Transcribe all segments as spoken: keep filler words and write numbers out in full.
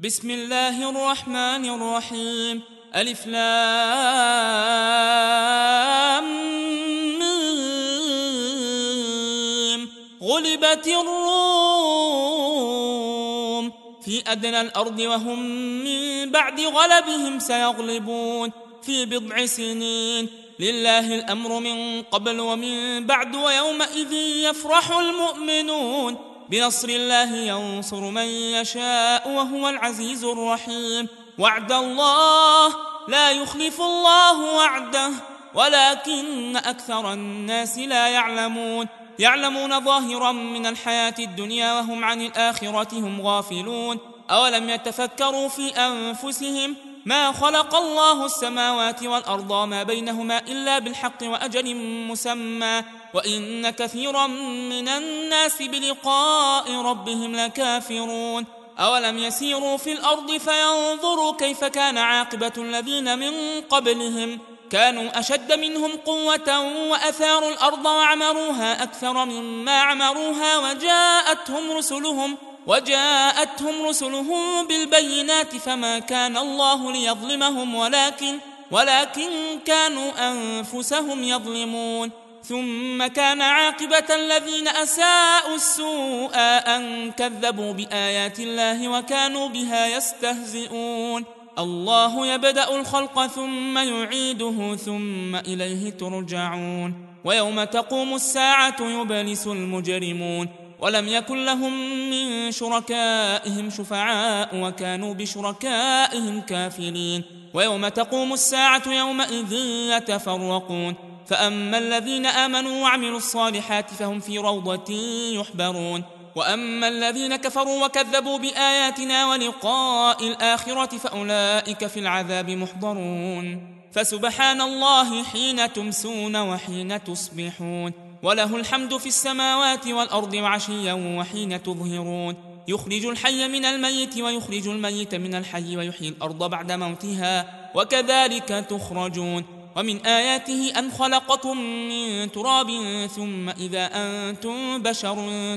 بسم الله الرحمن الرحيم. ألف لام ميم. غلبت الروم في أدنى الأرض وهم من بعد غلبهم سيغلبون في بضع سنين. لله الأمر من قبل ومن بعد ويومئذ يفرح المؤمنون بنصر الله ينصر من يشاء وهو العزيز الرحيم. وعد الله لا يخلف الله وعده ولكن أكثر الناس لا يعلمون. يعلمون ظاهرا من الحياة الدنيا وهم عن الآخرة هم غافلون. أولم يتفكروا في أنفسهم ما خلق الله السماوات والأرض وما بينهما إلا بالحق وأجل مسمى وإن كثيرا من الناس بلقاء ربهم لكافرون. أولم يسيروا في الأرض فينظروا كيف كان عاقبة الذين من قبلهم كانوا أشد منهم قوة وأثاروا الأرض وعمروها أكثر مما عمروها وجاءتهم رسلهم وجاءتهم رسلهم بالبينات فما كان الله ليظلمهم ولكن ولكن كانوا أنفسهم يظلمون. ثم كان عاقبة الذين أساءوا السوء أن كذبوا بآيات الله وكانوا بها يستهزئون. الله يبدأ الخلق ثم يعيده ثم إليه ترجعون. ويوم تقوم الساعة يبلس المجرمون ولم يكن لهم من شركائهم شفعاء وكانوا بشركائهم كافرين. ويوم تقوم الساعة يومئذ يتفرقون فأما الذين آمنوا وعملوا الصالحات فهم في روضة يحبرون وأما الذين كفروا وكذبوا بآياتنا ولقاء الآخرة فأولئك في العذاب محضرون. فسبحان الله حين تمسون وحين تصبحون وله الحمد في السماوات والأرض وعشيا وحين تظهرون. يخرج الحي من الميت ويخرج الميت من الحي ويحيي الأرض بعد موتها وكذلك تخرجون. ومن آياته أن خلقكم من تراب ثم إذا أنتم بشر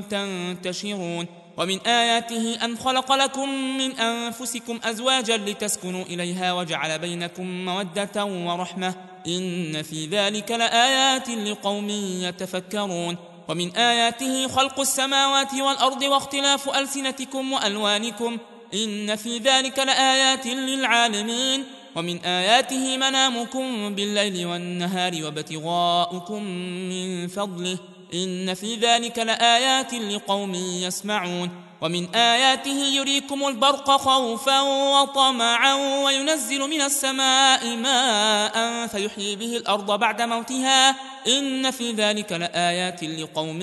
تنتشرون. ومن آياته أن خلق لكم من أنفسكم أزواجا لتسكنوا إليها وجعل بينكم مودة ورحمة إن في ذلك لآيات لقوم يتفكرون. ومن آياته خلق السماوات والأرض واختلاف ألسنتكم وألوانكم إن في ذلك لآيات للعالمين. ومن آياته منامكم بالليل والنهار وابتغاؤكم من فضله إن في ذلك لآيات لقوم يسمعون. ومن آياته يريكم البرق خوفا وطمعا وينزل من السماء ماء فيحيي به الأرض بعد موتها إن في ذلك لآيات لقوم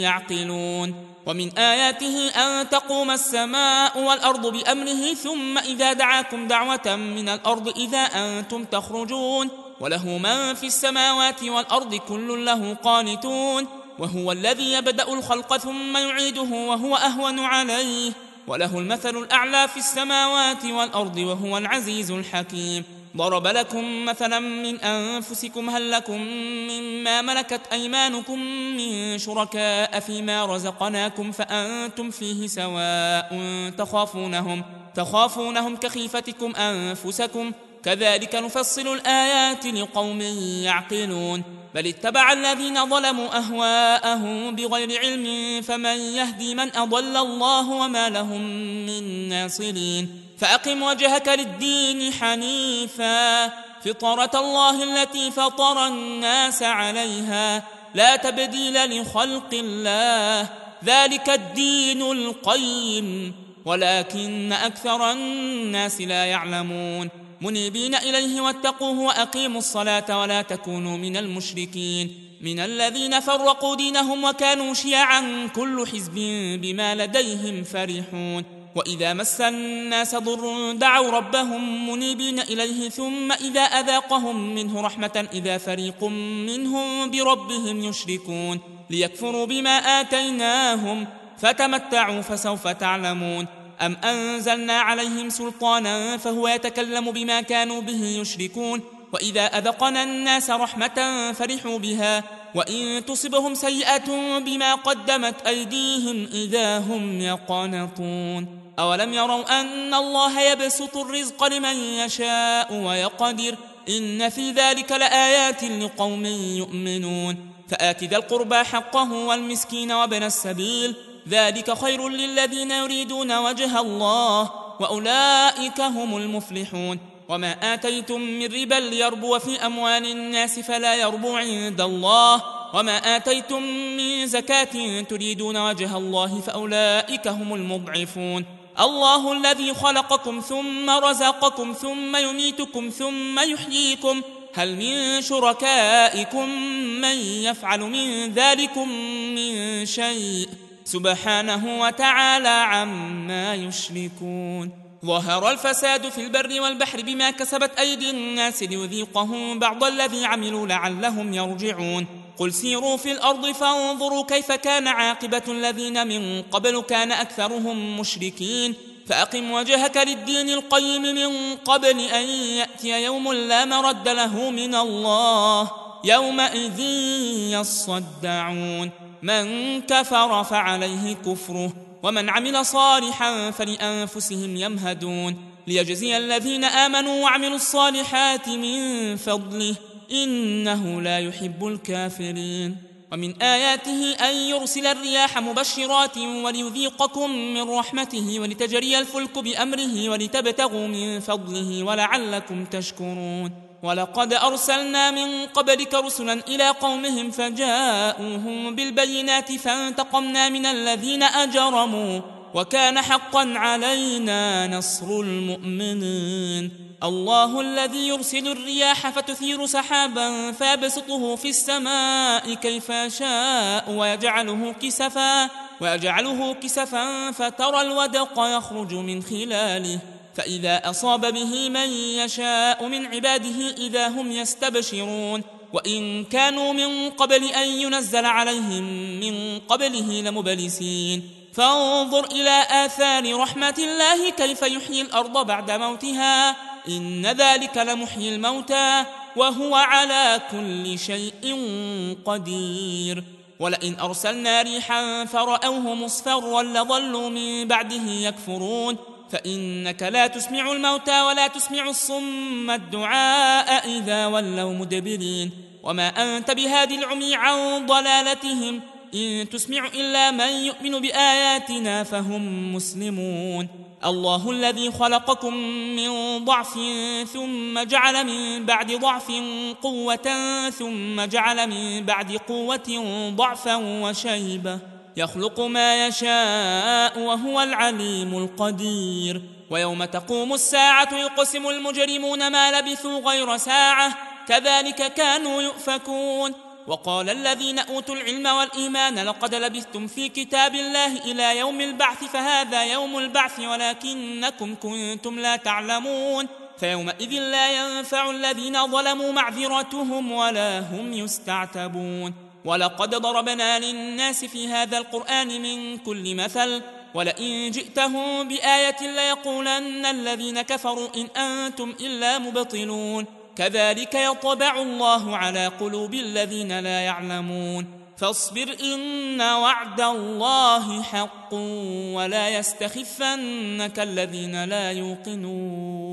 يعقلون. ومن آياته أن تقوم السماء والأرض بأمره ثم إذا دعاكم دعوة من الأرض إذا أنتم تخرجون وله من في السماوات والأرض كل له قانتون. وهو الذي يبدأ الخلق ثم يعيده وهو أهون عليه وله المثل الأعلى في السماوات والأرض وهو العزيز الحكيم. ضرب لكم مثلا من أنفسكم هل لكم مما ملكت أيمانكم من شركاء فيما رزقناكم فأنتم فيه سواء تخافونهم تخافونهم كخيفتكم أنفسكم كذلك نفصل الآيات لقوم يعقلون. بل اتبع الذين ظلموا أهواءهم بغير علم فمن يهدي من أضل الله وما لهم من ناصرين. فأقم وجهك للدين حنيفا فطرة الله التي فطر الناس عليها لا تبديل لخلق الله ذلك الدين القيم ولكن أكثر الناس لا يعلمون. منيبين إليه واتقوه وأقيموا الصلاة ولا تكونوا من المشركين من الذين فرقوا دينهم وكانوا شيعا كل حزب بما لديهم فرحون. وإذا مس الناس ضر دعوا ربهم منيبين إليه ثم إذا أذاقهم منه رحمة إذا فريق منهم بربهم يشركون ليكفروا بما آتيناهم فتمتعوا فسوف تعلمون. أم أنزلنا عليهم سلطانا فهو يتكلم بما كانوا به يشركون. وإذا أذقنا الناس رحمة فرحوا بها وإن تصبهم سيئة بما قدمت أيديهم إذا هم يقنطون أولم يروا أن الله يبسط الرزق لمن يشاء ويقدر إن في ذلك لآيات لقوم يؤمنون فآت ذا القربى حقه والمسكين وابن السبيل ذلك خير للذين يريدون وجه الله وأولئك هم المفلحون وما آتيتم من ربا ليربو في أموال الناس فلا يربو عند الله وما آتيتم من زكاة تريدون وجه الله فأولئك هم المضعفون الله الذي خلقكم ثم رزقكم ثم يميتكم ثم يحييكم هل من شركائكم من يفعل من ذلكم من شيء سبحانه وتعالى عما يشركون ظهر الفساد في البر والبحر بما كسبت أيدي الناس ليذيقهم بعض الذي عملوا لعلهم يرجعون قل سيروا في الأرض فانظروا كيف كان عاقبة الذين من قبل كان أكثرهم مشركين فأقم وجهك للدين القيم من قبل أن يأتي يوم لا مرد له من الله يومئذ يصدعون من كفر فعليه كفره ومن عمل صالحا فلأنفسهم يمهدون ليجزي الذين آمنوا وعملوا الصالحات من فضله إنه لا يحب الكافرين ومن آياته أن يرسل الرياح مبشرات وليذيقكم من رحمته ولتجري الفلك بأمره ولتبتغوا من فضله ولعلكم تشكرون ولقد أرسلنا من قبلك رسلا إلى قومهم فجاءوهم بالبينات فانتقمنا من الذين أجرموا وكان حقا علينا نصر المؤمنين الله الذي يرسل الرياح فتثير سحابا فيبسطه في السماء كيف يشاء ويجعله كسفا ويجعله كسفا فترى الودق يخرج من خلاله فإذا أصاب به من يشاء من عباده إذا هم يستبشرون وإن كانوا من قبل أن ينزل عليهم من قبله لمبلسين فانظر إلى آثار رحمة الله كيف يحيي الأرض بعد موتها إن ذلك لمحيي الموتى وهو على كل شيء قدير ولئن أرسلنا ريحا فرأوه مصفرا لظلوا من بعده يكفرون فإنك لا تسمع الموتى ولا تسمع الصم الدعاء إذا ولوا مدبرين وما أنت بهادي العمي عن ضلالتهم إن تسمع إلا من يؤمن بآياتنا فهم مسلمون الله الذي خلقكم من ضعف ثم جعل من بعد ضعف قوة ثم جعل من بعد قوة ضعفا وشيبة يخلق ما يشاء وهو العليم القدير ويوم تقوم الساعة يقسم المجرمون ما لبثوا غير ساعة كذلك كانوا يؤفكون وقال الذين أوتوا العلم والإيمان لقد لبثتم في كتاب الله إلى يوم البعث فهذا يوم البعث ولكنكم كنتم لا تعلمون فيومئذ لا ينفع الذين ظلموا معذرتهم ولا هم يستعتبون ولقد ضربنا للناس في هذا القرآن من كل مثل ولئن جئتهم بآية ليقولن الذين كفروا إن أنتم إلا مبطلون كذلك يطبع الله على قلوب الذين لا يعلمون فاصبر إن وعد الله حق ولا يستخفنك الذين لا يوقنون